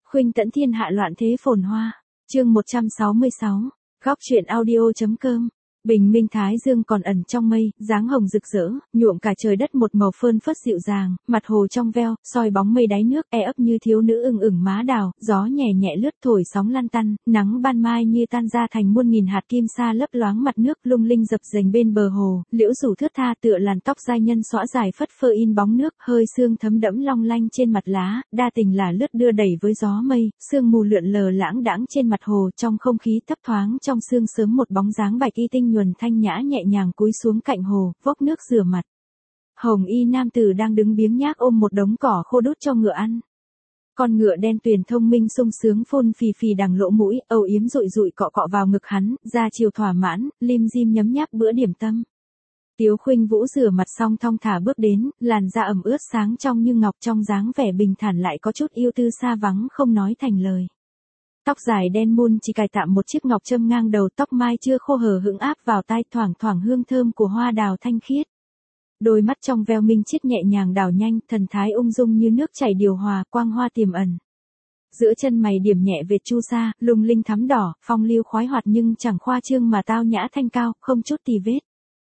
Khuynh Tẫn thiên hạ loạn thế phồn hoa. Chương 166. Góc truyện audio.com. Bình minh thái dương còn ẩn trong mây, dáng hồng rực rỡ, nhuộm cả trời đất một màu phơn phớt dịu dàng, mặt hồ trong veo, soi bóng mây đáy nước, e ấp như thiếu nữ ửng má đào, gió nhẹ nhẹ lướt thổi sóng lăn tăn, nắng ban mai như tan ra thành muôn nghìn hạt kim sa lấp loáng mặt nước, lung linh dập dềnh bên bờ hồ, liễu rủ thướt tha tựa làn tóc giai nhân xõa dài phất phơ in bóng nước, hơi sương thấm đẫm long lanh trên mặt lá, đa tình là lướt đưa đẩy với gió mây, sương mù lượn lờ lãng đãng trên mặt hồ, trong không khí thấp thoáng trong sương sớm một bóng dáng bạch y tinh nhuần thanh nhã nhẹ nhàng cúi xuống cạnh hồ, vốc nước rửa mặt. Hồng y nam tử đang đứng biếng nhác ôm một đống cỏ khô đút cho ngựa ăn. Con ngựa đen tuyền thông minh sung sướng phun phì phì đằng lỗ mũi, âu yếm dụi dụi cọ cọ vào ngực hắn, ra chiều thỏa mãn, lim dim nhấm nháp bữa điểm tâm. Tiếu Khuynh Vũ rửa mặt xong thong thả bước đến, làn da ẩm ướt sáng trong như ngọc, trong dáng vẻ bình thản lại có chút yêu tư xa vắng không nói thành lời. Tóc dài đen muôn chỉ cài tạm một chiếc ngọc châm ngang đầu, tóc mai chưa khô hờ hững áp vào tai, thoảng thoảng hương thơm của hoa đào thanh khiết. Đôi mắt trong veo minh chiết nhẹ nhàng đảo nhanh, thần thái ung dung như nước chảy điều hòa, quang hoa tiềm ẩn. Giữa chân mày điểm nhẹ vệt chu sa, lung linh thắm đỏ, phong lưu khoái hoạt nhưng chẳng khoa trương mà tao nhã thanh cao, không chút tì vết.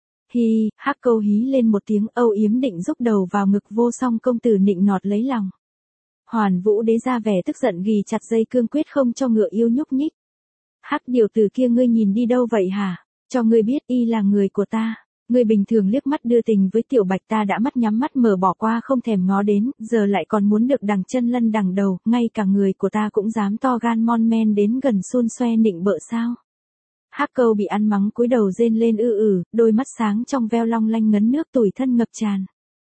Hi, Hắc Câu hí lên một tiếng âu yếm định rúc đầu vào ngực Vô Song công tử nịnh nọt lấy lòng. Hoàn Vũ đế ra vẻ tức giận ghi chặt dây cương quyết không cho ngựa yêu nhúc nhích. Hắc điều tử kia ngươi nhìn đi đâu vậy hả? Cho ngươi biết y là người của ta. Ngươi bình thường liếc mắt đưa tình với tiểu bạch ta đã mắt nhắm mắt mở bỏ qua không thèm ngó đến, giờ lại còn muốn được đằng chân lân đằng đầu, ngay cả người của ta cũng dám to gan mon men đến gần xun xoe nịnh bợ sao? Hắc Câu bị ăn mắng cúi đầu rên lên đôi mắt sáng trong veo long lanh ngấn nước tủi thân ngập tràn.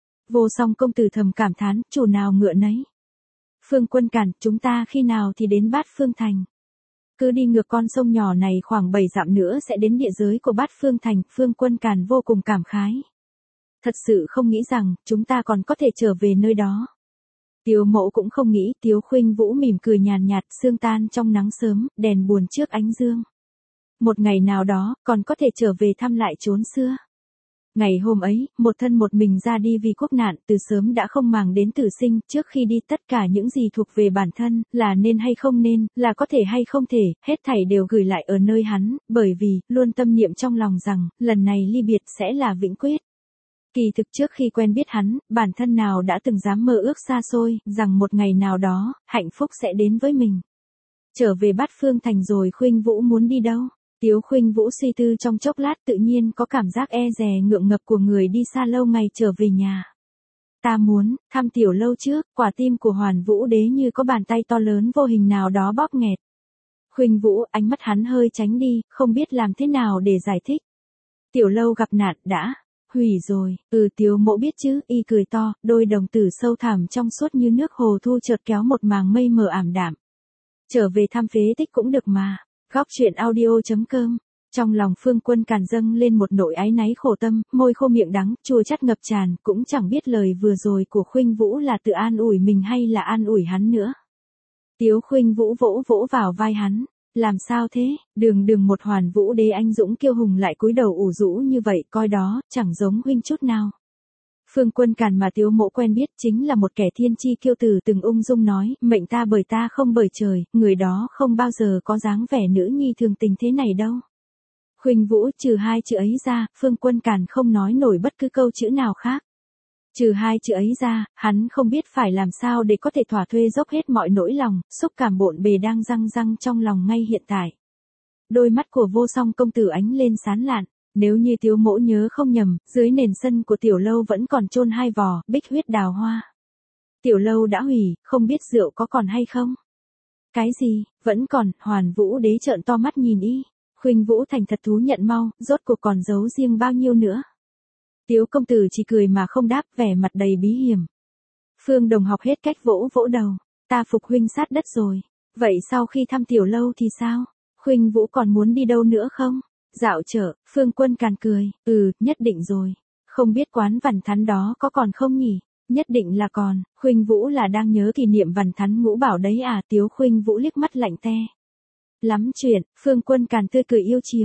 Vô Song công tử thầm cảm thán, chủ nào ngựa nấy. Phương Quân Cản, chúng ta khi nào thì đến Bát Phương Thành? Cứ đi ngược con sông nhỏ này khoảng 7 dặm nữa sẽ đến địa giới của Bát Phương Thành, Phương Quân Cản vô cùng cảm khái. Thật sự không nghĩ rằng, chúng ta còn có thể trở về nơi đó. Tiếu Mẫu cũng không nghĩ, Tiếu Khuynh Vũ mỉm cười nhàn nhạt, sương tan trong nắng sớm, đèn buồn trước ánh dương. Một ngày nào đó, còn có thể trở về thăm lại chốn xưa. Ngày hôm ấy, một thân một mình ra đi vì quốc nạn, từ sớm đã không màng đến tử sinh, trước khi đi tất cả những gì thuộc về bản thân, là nên hay không nên, là có thể hay không thể, hết thảy đều gửi lại ở nơi hắn, bởi vì, luôn tâm niệm trong lòng rằng, lần này ly biệt sẽ là vĩnh quyết. Kỳ thực trước khi quen biết hắn, bản thân nào đã từng dám mơ ước xa xôi, rằng một ngày nào đó, hạnh phúc sẽ đến với mình. Trở về Bát Phương Thành rồi Khuynh Vũ muốn đi đâu? Tiếu Khuynh Vũ suy tư trong chốc lát tự nhiên có cảm giác e dè ngượng ngập của người đi xa lâu ngày trở về nhà. Ta muốn thăm tiểu lâu trước, quả tim của Hoàn Vũ đế như có bàn tay to lớn vô hình nào đó bóp nghẹt. Khuynh Vũ, ánh mắt hắn hơi tránh đi, không biết làm thế nào để giải thích. Tiểu lâu gặp nạn đã hủy rồi. Tiếu Mẫu biết chứ, y cười to, đôi đồng tử sâu thẳm trong suốt như nước hồ thu chợt kéo một màng mây mờ ảm đạm. Trở về thăm phế tích cũng được mà. Góc truyện audio.com. Trong lòng Phương Quân Cản dâng lên một nỗi áy náy khổ tâm, môi khô miệng đắng, chua chát ngập tràn, cũng chẳng biết lời vừa rồi của Khuynh Vũ là tự an ủi mình hay là an ủi hắn nữa. Tiếu Khuynh Vũ vỗ vỗ vào vai hắn, làm sao thế, đường một Hoàn Vũ đế anh dũng kiêu hùng lại cúi đầu ủ rũ như vậy, coi đó, chẳng giống huynh chút nào. Phương Quân Cản mà Tiếu Mẫu quen biết chính là một kẻ thiên chi kiêu tử từng ung dung nói, mệnh ta bởi ta không bởi trời, người đó không bao giờ có dáng vẻ nữ nhi thường tình thế này đâu. Khuynh Vũ trừ hai chữ ấy ra, Phương Quân Cản không nói nổi bất cứ câu chữ nào khác. Trừ hai chữ ấy ra, hắn không biết phải làm sao để có thể thỏa thuê dốc hết mọi nỗi lòng, xúc cảm bộn bề đang răng răng trong lòng ngay hiện tại. Đôi mắt của Vô Song công tử ánh lên sán lạn. Nếu như Tiếu Mẫu nhớ không nhầm, dưới nền sân của tiểu lâu vẫn còn chôn hai vò, bích huyết đào hoa. Tiểu lâu đã hủy, không biết rượu có còn hay không? Cái gì, vẫn còn, Hoàn Vũ đế trợn to mắt nhìn y. Khuynh Vũ thành thật thú nhận mau, rốt cuộc còn giấu riêng bao nhiêu nữa? Tiếu công tử chỉ cười mà không đáp, vẻ mặt đầy bí hiểm. Phương Đồng học hết cách vỗ vỗ đầu, ta phục huynh sát đất rồi. Vậy sau khi thăm tiểu lâu thì sao? Khuynh Vũ còn muốn đi đâu nữa không? Dạo chợ, Phương Quân Cản cười, nhất định rồi. Không biết quán Vằn Thắn đó có còn không nhỉ? Nhất định là còn. Khuynh Vũ là đang nhớ kỷ niệm Vằn Thắn Ngũ Bảo đấy à? Tiếu Khuynh Vũ liếc mắt lạnh te. Lắm chuyện, Phương Quân Cản tươi cười yêu chiều.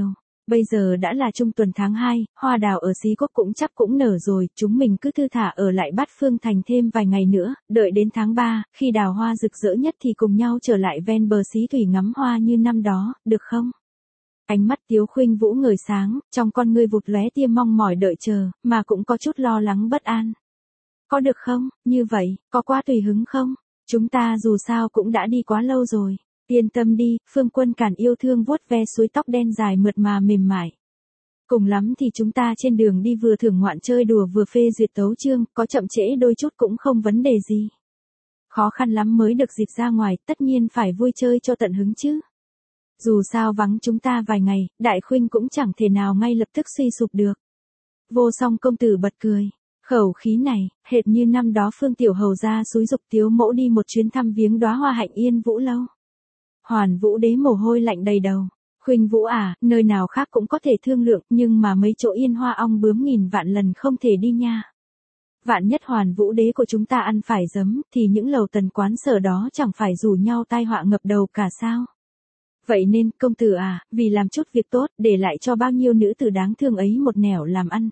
Bây giờ đã là trung tuần tháng 2, hoa đào ở Xí Quốc cũng chắc cũng nở rồi, chúng mình cứ thư thả ở lại Bát Phương Thành thêm vài ngày nữa, đợi đến tháng 3, khi đào hoa rực rỡ nhất thì cùng nhau trở lại ven bờ Xí Thủy ngắm hoa như năm đó, được không? Ánh mắt Tiếu Khuynh Vũ ngời sáng, trong con ngươi vụt lóe tia mong mỏi đợi chờ, mà cũng có chút lo lắng bất an. Có được không, như vậy, có quá tùy hứng không? Chúng ta dù sao cũng đã đi quá lâu rồi. Yên tâm đi, Phương Quân Càn yêu thương vuốt ve suối tóc đen dài mượt mà mềm mại. Cùng lắm thì chúng ta trên đường đi vừa thưởng ngoạn chơi đùa vừa phê duyệt tấu chương, có chậm trễ đôi chút cũng không vấn đề gì. Khó khăn lắm mới được dịp ra ngoài, tất nhiên phải vui chơi cho tận hứng chứ. Dù sao vắng chúng ta vài ngày, Đại Khuynh cũng chẳng thể nào ngay lập tức suy sụp được. Vô Song công tử bật cười. Khẩu khí này, hệt như năm đó Phương Tiểu Hầu ra xúi giục Tiếu mẫu đi một chuyến thăm viếng đóa hoa hạnh Yên Vũ lâu. Hoàn Vũ đế mồ hôi lạnh đầy đầu. Khuynh Vũ à, nơi nào khác cũng có thể thương lượng, nhưng mà mấy chỗ yên hoa ong bướm nghìn vạn lần không thể đi nha. Vạn nhất Hoàn Vũ đế của chúng ta ăn phải giấm, thì những lầu tần quán sở đó chẳng phải rủ nhau tai họa ngập đầu cả sao. Vậy nên, công tử à, vì làm chút việc tốt, để lại cho bao nhiêu nữ tử đáng thương ấy một nẻo làm ăn,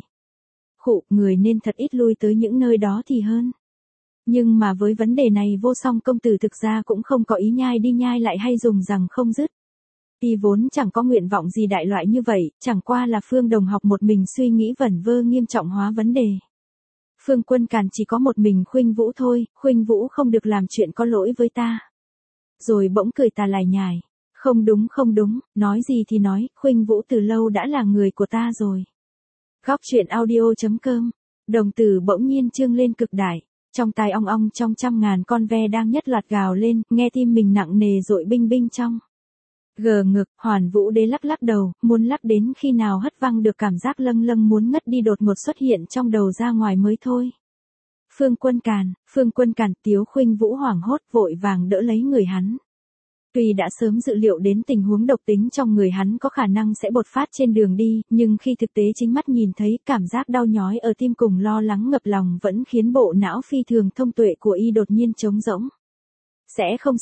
người nên thật ít lui tới những nơi đó thì hơn. Nhưng mà với vấn đề này Vô Song công tử thực ra cũng không có ý nhai đi nhai lại hay dùng rằng không dứt. Y vốn chẳng có nguyện vọng gì đại loại như vậy, chẳng qua là Phương đồng học một mình suy nghĩ vẩn vơ nghiêm trọng hóa vấn đề. Phương Quân Càn chỉ có một mình Khuynh Vũ thôi, Khuynh Vũ không được làm chuyện có lỗi với ta. Rồi bỗng cười ta lải nhải. Không đúng, nói gì thì nói, Khuynh Vũ từ lâu đã là người của ta rồi. Góc truyện audio.com, đồng tử bỗng nhiên trương lên cực đại, trong tai ong ong trong trăm ngàn con ve đang nhất loạt gào lên, nghe tim mình nặng nề dội binh binh trong. Gờ ngực, Hoàn Vũ đế lắc lắc đầu, muốn lắc đến khi nào hất văng được cảm giác lâng lâng muốn ngất đi đột ngột xuất hiện trong đầu ra ngoài mới thôi. Phương Quân Càn, Tiếu Khuynh Vũ hoảng hốt vội vàng đỡ lấy người hắn. Tuy đã sớm dự liệu đến tình huống độc tính trong người hắn có khả năng sẽ bộc phát trên đường đi, nhưng khi thực tế chính mắt nhìn thấy cảm giác đau nhói ở tim cùng lo lắng ngập lòng vẫn khiến bộ não phi thường thông tuệ của y đột nhiên trống rỗng. Sẽ không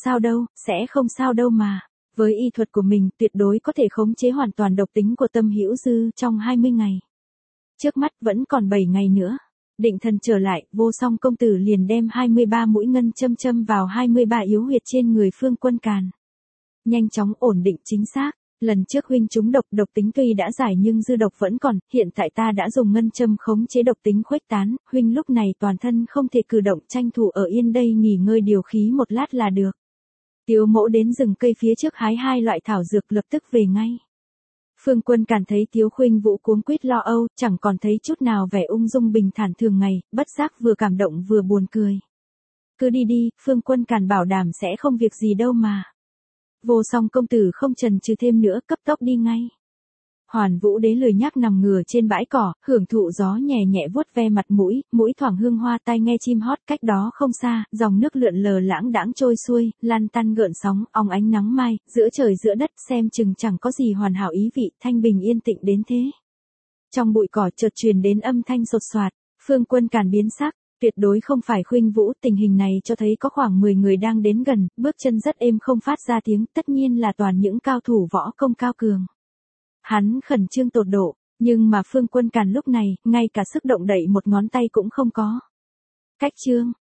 sao đâu mà. Với y thuật của mình tuyệt đối có thể khống chế hoàn toàn độc tính của Tâm Hữu Dư trong 20 ngày. Trước mắt vẫn còn 7 ngày nữa. Định thần trở lại, Vô Song công tử liền đem 23 mũi ngân châm vào 23 yếu huyệt trên người Phương Quân Càn. Nhanh chóng ổn định chính xác, lần trước huynh trúng độc tính tuy đã giải nhưng dư độc vẫn còn, hiện tại ta đã dùng ngân châm khống chế độc tính khuếch tán, huynh lúc này toàn thân không thể cử động tranh thủ ở yên đây nghỉ ngơi điều khí một lát là được. Tiếu mẫu đến rừng cây phía trước hái 2 loại thảo dược lập tức về ngay. Phương Quân Càn thấy Tiếu Khuynh Vũ cuống quýt lo âu, chẳng còn thấy chút nào vẻ ung dung bình thản thường ngày, bất giác vừa cảm động vừa buồn cười. Cứ đi, Phương Quân Càn bảo đảm sẽ không việc gì đâu mà. Vô Song công tử không chần chừ thêm nữa, cấp tốc đi ngay. Hoàn Vũ đế lười nhác nằm ngửa trên bãi cỏ, hưởng thụ gió nhẹ nhẹ vuốt ve mặt mũi thoảng hương hoa tai nghe chim hót, cách đó không xa, dòng nước lượn lờ lãng đãng trôi xuôi, lăn tăn gợn sóng, óng ánh nắng mai, giữa trời giữa đất xem chừng chẳng có gì hoàn hảo ý vị, thanh bình yên tĩnh đến thế. Trong bụi cỏ chợt truyền đến âm thanh sột soạt, Phương Quân Càn biến sắc. Tuyệt đối không phải Khuynh Vũ, tình hình này cho thấy có khoảng 10 người đang đến gần, bước chân rất êm không phát ra tiếng, tất nhiên là toàn những cao thủ võ công cao cường. Hắn khẩn trương tột độ, nhưng mà Phương Quân Càn lúc này, ngay cả sức động đậy một ngón tay cũng không có. Cách trương,